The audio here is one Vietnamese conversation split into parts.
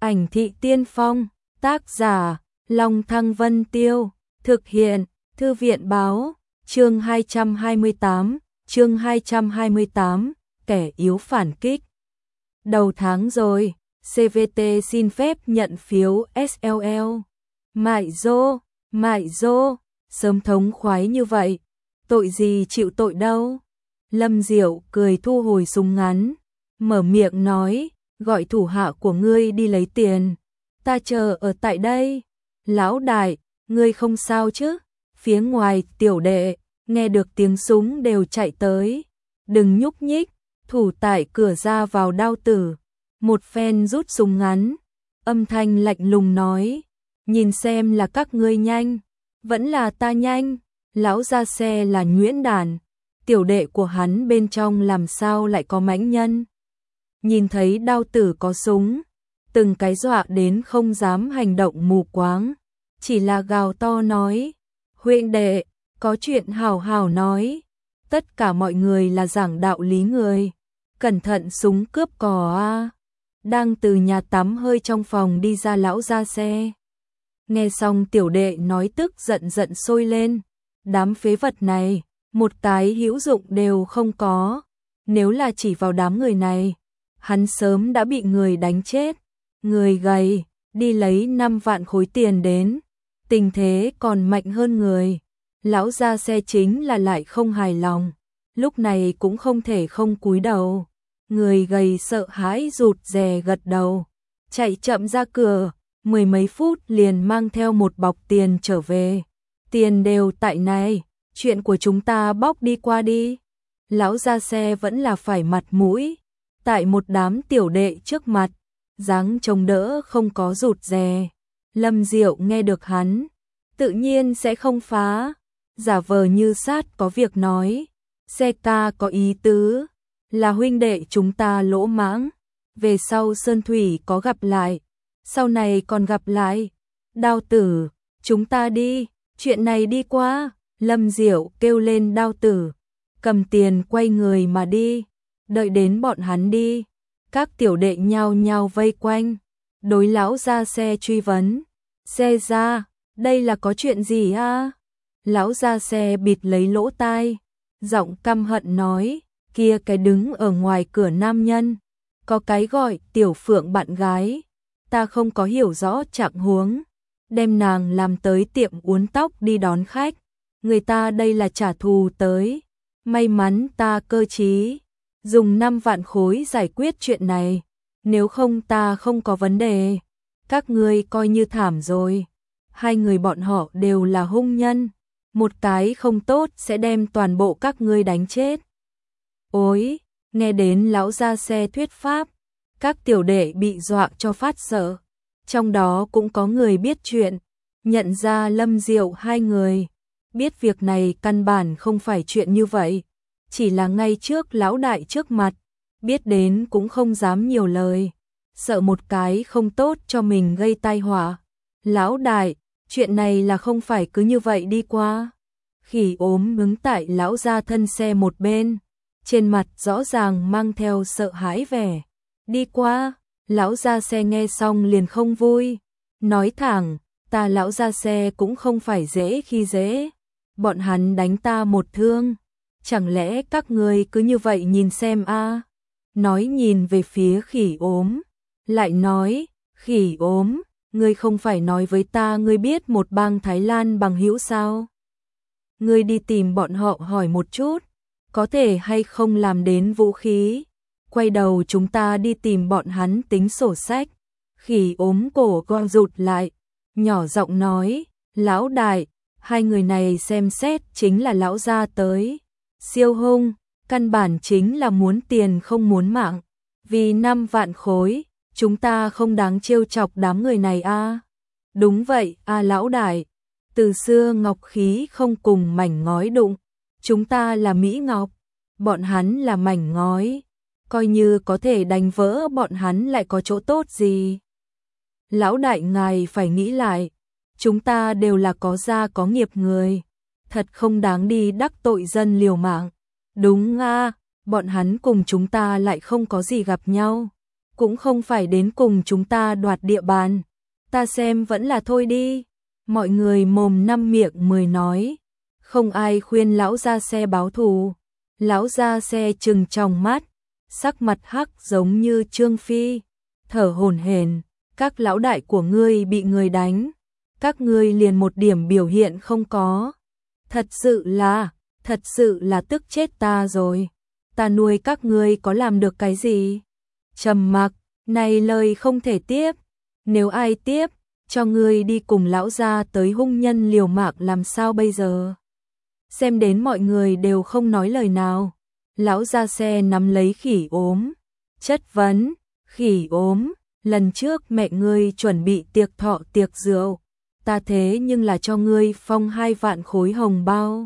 Ảnh thị tiên phong, tác giả, Long Thăng Vân Tiêu, thực hiện, Thư viện báo, chương 228, kẻ yếu phản kích. Đầu tháng rồi, CVT xin phép nhận phiếu SLL. Mại dô, sớm thống khoái như vậy, tội gì chịu tội đâu. Lâm Diệu cười thu hồi súng ngắn, mở miệng nói, gọi thủ hạ của ngươi đi lấy tiền, ta chờ ở tại đây. Lão đại, ngươi không sao chứ? Phía ngoài tiểu đệ, nghe được tiếng súng đều chạy tới. Đừng nhúc nhích, thủ tại cửa ra vào Đao Tử. Một phen rút súng ngắn, âm thanh lạnh lùng nói, nhìn xem là các ngươi nhanh, vẫn là ta nhanh. Lão ra xe là nhuyễn đản, tiểu đệ của hắn bên trong làm sao lại có mãnh nhân. Nhìn thấy Đao Tử có súng, từng cái dọa đến không dám hành động mù quáng, chỉ là gào to nói, huynh đệ, có chuyện hào hào nói. Tất cả mọi người là giảng đạo lý người, cẩn thận súng cướp cò a. Đang từ nhà tắm hơi trong phòng đi ra lão ra xe. Nghe xong tiểu đệ nói tức giận sôi lên, đám phế vật này, một cái hữu dụng đều không có, nếu là chỉ vào đám người này, hắn sớm đã bị người đánh chết. Người gầy, đi lấy 5 vạn khối tiền đến, tình thế còn mạnh hơn người. Lão ra xe chính là lại không hài lòng, lúc này cũng không thể không cúi đầu. Người gầy sợ hãi rụt rè gật đầu, chạy chậm ra cửa, 10 mấy phút liền mang theo một bọc tiền trở về. Tiền đều tại này, chuyện của chúng ta bóc đi qua đi. Lão ra xe vẫn là phải mặt mũi, tại một đám tiểu đệ trước mặt, dáng trông đỡ không có rụt rè. Lâm Diệu nghe được hắn, tự nhiên sẽ không phá, giả vờ như sát có việc nói, xe ca có ý tứ, là huynh đệ chúng ta lỗ mãng, về sau Sơn Thủy có gặp lại, sau này còn gặp lại. Đao Tử, chúng ta đi, chuyện này đi qua. Lâm Diệu kêu lên Đao Tử, cầm tiền quay người mà đi. Đợi đến bọn hắn đi, các tiểu đệ nhao nhao vây quanh, đối lão ra xe truy vấn. Xe ra, đây là có chuyện gì a? Lão ra xe bịt lấy lỗ tai, giọng căm hận nói, kia cái đứng ở ngoài cửa nam nhân, có cái gọi Tiểu Phượng bạn gái, ta không có hiểu rõ trạng huống, đem nàng làm tới tiệm uốn tóc đi đón khách, người ta đây là trả thù tới, may mắn ta cơ trí, dùng 5 vạn khối giải quyết chuyện này, nếu không ta không có vấn đề, các ngươi coi như thảm rồi. Hai người bọn họ đều là hung nhân, một cái không tốt sẽ đem toàn bộ các ngươi đánh chết. Ôi, nghe đến lão ra xe thuyết pháp, các tiểu đệ bị dọa cho phát sợ, trong đó cũng có người biết chuyện, nhận ra Lâm Diệu hai người, biết việc này căn bản không phải chuyện như vậy, chỉ là ngay trước lão đại trước mặt, biết đến cũng không dám nhiều lời, sợ một cái không tốt cho mình gây tai họa. Lão đại, chuyện này là không phải cứ như vậy đi qua. Khỉ ốm đứng tại lão ra thân xe một bên, trên mặt rõ ràng mang theo sợ hãi vẻ. Đi qua, lão ra xe nghe xong liền không vui, nói thẳng, ta lão ra xe cũng không phải dễ khi dễ, bọn hắn đánh ta một thương, chẳng lẽ các ngươi cứ như vậy nhìn xem a? Nói nhìn về phía khỉ ốm, lại nói, khỉ ốm, ngươi không phải nói với ta ngươi biết một bang Thái Lan bằng hữu sao? Ngươi đi tìm bọn họ hỏi một chút, có thể hay không làm đến vũ khí, quay đầu chúng ta đi tìm bọn hắn tính sổ sách. Khỉ ốm cổ co rụt lại, nhỏ giọng nói, lão đại, hai người này xem xét chính là lão gia tới, siêu hung, căn bản chính là muốn tiền không muốn mạng, vì 5 vạn khối, chúng ta không đáng trêu chọc đám người này a. Đúng vậy a lão đại, từ xưa ngọc khí không cùng mảnh ngói đụng, chúng ta là Mỹ Ngọc, bọn hắn là mảnh ngói, coi như có thể đánh vỡ bọn hắn lại có chỗ tốt gì. Lão đại ngài phải nghĩ lại, chúng ta đều là có gia có nghiệp người, thật không đáng đi đắc tội dân liều mạng. Đúng a, bọn hắn cùng chúng ta lại không có gì gặp nhau, cũng không phải đến cùng chúng ta đoạt địa bàn. Ta xem vẫn là thôi đi. Mọi người mồm năm miệng mười nói. Không ai khuyên lão gia xe báo thù. Lão gia xe trừng tròng mắt, sắc mặt hắc giống như Trương Phi, thở hổn hển. Các lão đại của ngươi bị người đánh, các ngươi liền một điểm biểu hiện không có. Thật sự là tức chết ta rồi. Ta nuôi các ngươi có làm được cái gì? Trầm mặc, này lời không thể tiếp. Nếu ai tiếp, cho ngươi đi cùng lão gia tới hung nhân liều mạng làm sao bây giờ? Xem đến mọi người đều không nói lời nào. Lão gia xe nắm lấy Khỉ Ốm, chất vấn, Khỉ Ốm, lần trước mẹ ngươi chuẩn bị tiệc thọ tiệc rượu, ta thế nhưng là cho ngươi phong 2 vạn khối hồng bao.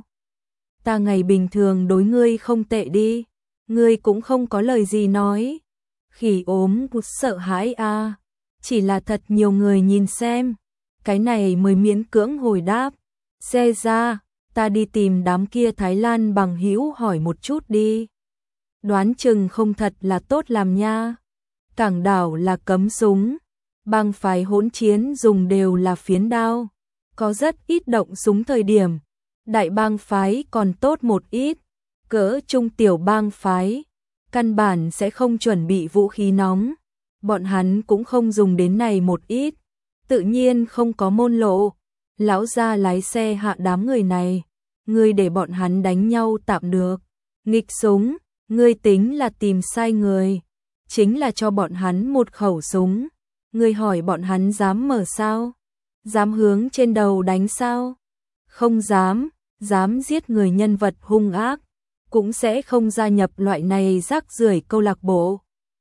Ta ngày bình thường đối ngươi không tệ đi, ngươi cũng không có lời gì nói. Khỉ Ốm sợ hãi a, chỉ là thật nhiều người nhìn xem, cái này mới miễn cưỡng hồi đáp. Xe ra, ta đi tìm đám kia Thái Lan bằng hữu hỏi một chút đi. Đoán chừng không thật là tốt làm nha. Cảng đảo là cấm súng, bang phái hỗn chiến dùng đều là phiến đao, có rất ít động súng thời điểm. Đại bang phái còn tốt một ít, cỡ trung tiểu bang phái, căn bản sẽ không chuẩn bị vũ khí nóng. Bọn hắn cũng không dùng đến này một ít, tự nhiên không có môn lộ. Lão gia lái xe hạ đám người này, ngươi để bọn hắn đánh nhau tạm được. Nghịch súng, ngươi tính là tìm sai người, chính là cho bọn hắn một khẩu súng. Ngươi hỏi bọn hắn dám mở sao? Dám hướng trên đầu đánh sao? Không dám, dám giết người nhân vật hung ác, cũng sẽ không gia nhập loại này rác rưởi câu lạc bộ.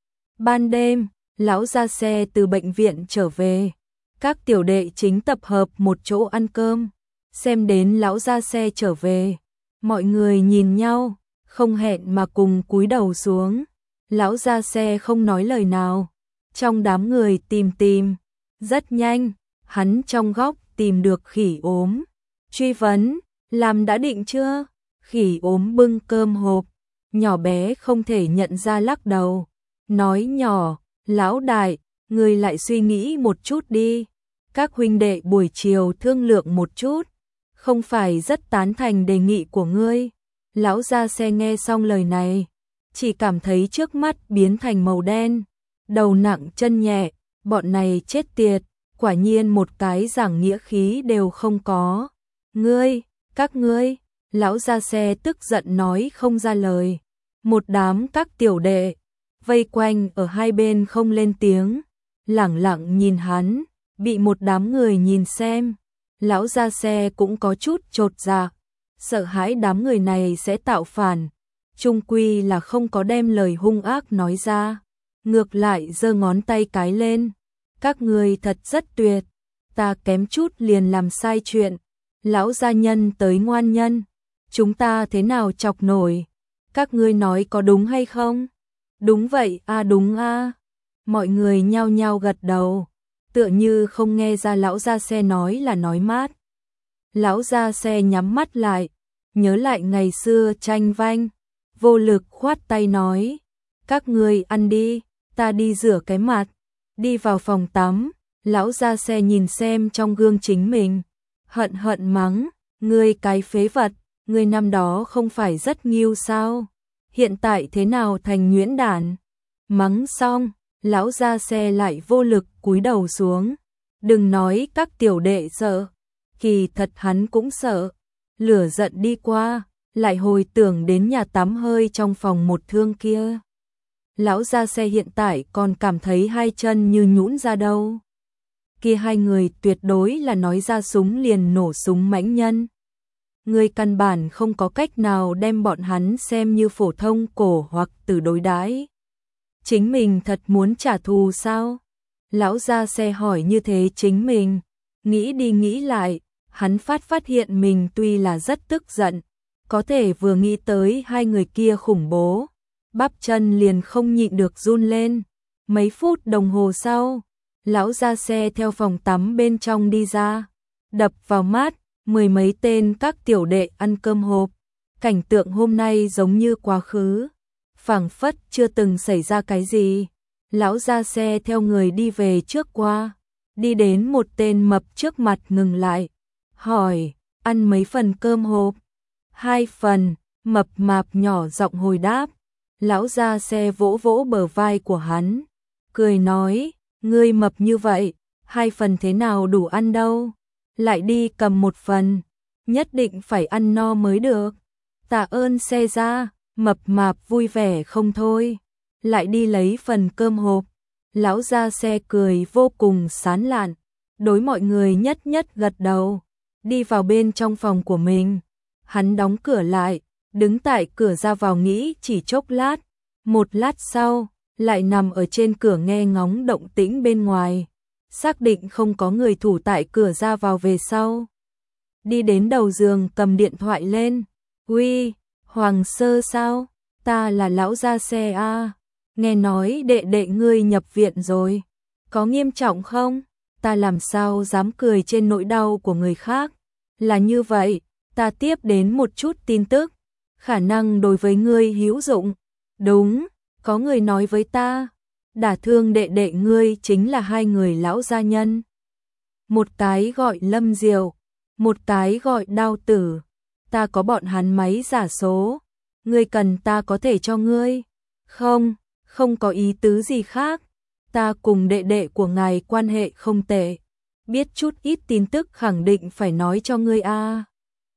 Ban đêm, lão gia xe từ bệnh viện trở về. Các tiểu đệ chính tập hợp một chỗ ăn cơm, xem đến lão gia xe trở về, mọi người nhìn nhau, không hẹn mà cùng cúi đầu xuống. Lão gia xe không nói lời nào, trong đám người tìm, rất nhanh, hắn trong góc tìm được Khỉ Ốm, truy vấn, làm đã định chưa? Khỉ Ốm bưng cơm hộp, nhỏ bé không thể nhận ra lắc đầu, nói nhỏ, lão đại, ngươi lại suy nghĩ một chút đi. Các huynh đệ buổi chiều thương lượng một chút, không phải rất tán thành đề nghị của ngươi. Lão gia xe nghe xong lời này, chỉ cảm thấy trước mắt biến thành màu đen, đầu nặng chân nhẹ, bọn này chết tiệt, quả nhiên một cái giảng nghĩa khí đều không có. Các ngươi, lão gia xe tức giận nói không ra lời. Một đám các tiểu đệ vây quanh ở hai bên không lên tiếng, lẳng lặng nhìn hắn. Bị một đám người nhìn xem, lão gia xe cũng có chút chột dạ, sợ hãi đám người này sẽ tạo phản, chung quy là không có đem lời hung ác nói ra, ngược lại giơ ngón tay cái lên. Các ngươi thật rất tuyệt, ta kém chút liền làm sai chuyện, lão gia nhân tới ngoan nhân, chúng ta thế nào chọc nổi, các ngươi nói có đúng hay không? Đúng vậy a, đúng a. Mọi người nhao nhao gật đầu, tựa như không nghe ra lão gia xe nói là nói mát. Lão gia xe nhắm mắt lại, nhớ lại ngày xưa tranh vanh, vô lực khoát tay nói, các ngươi ăn đi, ta đi rửa cái mặt. Đi vào phòng tắm, lão gia xe nhìn xem trong gương chính mình, hận mắng, ngươi cái phế vật, ngươi năm đó không phải rất nghiêu sao, hiện tại thế nào thành nhuyễn đản. Mắng xong, lão gia xe lại vô lực cúi đầu xuống. Đừng nói các tiểu đệ sợ, kỳ thật hắn cũng sợ. Lửa giận đi qua, lại hồi tưởng đến nhà tắm hơi trong phòng một thương kia. Lão gia xe hiện tại còn cảm thấy hai chân như nhũn ra đâu. Kia hai người tuyệt đối là nói ra súng liền nổ súng mãnh nhân. Người căn bản không có cách nào đem bọn hắn xem như phổ thông cổ hoặc tử đối đãi. Chính mình thật muốn trả thù sao? Lão gia xe hỏi như thế chính mình, nghĩ đi nghĩ lại, hắn phát hiện mình tuy là rất tức giận, có thể vừa nghĩ tới hai người kia khủng bố, bắp chân liền không nhịn được run lên. Mấy phút đồng hồ sau, lão gia xe theo phòng tắm bên trong đi ra, đập vào mắt, 10 mấy tên các tiểu đệ ăn cơm hộp. Cảnh tượng hôm nay giống như quá khứ, phảng phất chưa từng xảy ra cái gì. Lão ra xe theo người đi về trước qua, đi đến một tên mập trước mặt ngừng lại, hỏi, ăn mấy phần cơm hộp? 2 phần, mập mạp nhỏ giọng hồi đáp. Lão ra xe vỗ vỗ bờ vai của hắn, cười nói, ngươi mập như vậy, 2 phần thế nào đủ ăn đâu, lại đi cầm 1 phần, nhất định phải ăn no mới được. Tạ ơn xe ra, mập mạp vui vẻ không thôi, lại đi lấy phần cơm hộp. Lão ra xe cười vô cùng sán lạn, đối mọi người nhất nhất gật đầu, đi vào bên trong phòng của mình. Hắn đóng cửa lại, đứng tại cửa ra vào nghĩ chỉ chốc lát, một lát sau, lại nằm ở trên cửa nghe ngóng động tĩnh bên ngoài, xác định không có người thủ tại cửa ra vào về sau. Đi đến đầu giường cầm điện thoại lên, uy, Hoàng Sơ sao, ta là lão gia xe a, nghe nói đệ đệ ngươi nhập viện rồi, có nghiêm trọng không? Ta làm sao dám cười trên nỗi đau của người khác, là như vậy, ta tiếp đến một chút tin tức, khả năng đối với ngươi hữu dụng. Đúng, có người nói với ta, đả thương đệ đệ ngươi chính là 2 người lão gia nhân. Một cái gọi Lâm Diệu, một cái gọi Đao Tử. Ta có bọn hắn máy giả số, ngươi cần ta có thể cho ngươi. Không, không có ý tứ gì khác. Ta cùng đệ đệ của ngài quan hệ không tệ, biết chút ít tin tức khẳng định phải nói cho ngươi a.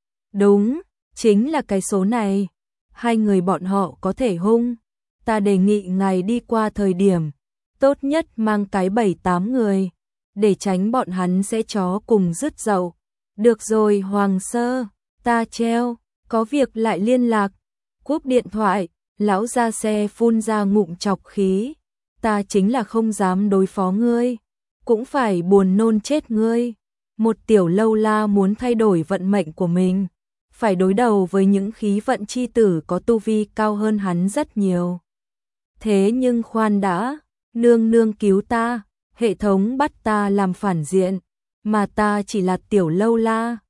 Đúng, chính là cái số này. 2 người bọn họ có thể hung. Ta đề nghị ngài đi qua thời điểm, tốt nhất mang cái 7-8 người, để tránh bọn hắn sẽ chó cùng rứt dậu. Được rồi Hoàng Sơ, ta treo, có việc lại liên lạc. Cúp điện thoại, lão ra xe phun ra ngụm chọc khí. Ta chính là không dám đối phó ngươi, cũng phải buồn nôn chết ngươi. Một tiểu lâu la muốn thay đổi vận mệnh của mình, phải đối đầu với những khí vận chi tử có tu vi cao hơn hắn rất nhiều. Thế nhưng khoan đã, nương nương cứu ta, hệ thống bắt ta làm phản diện, mà ta chỉ là tiểu lâu la,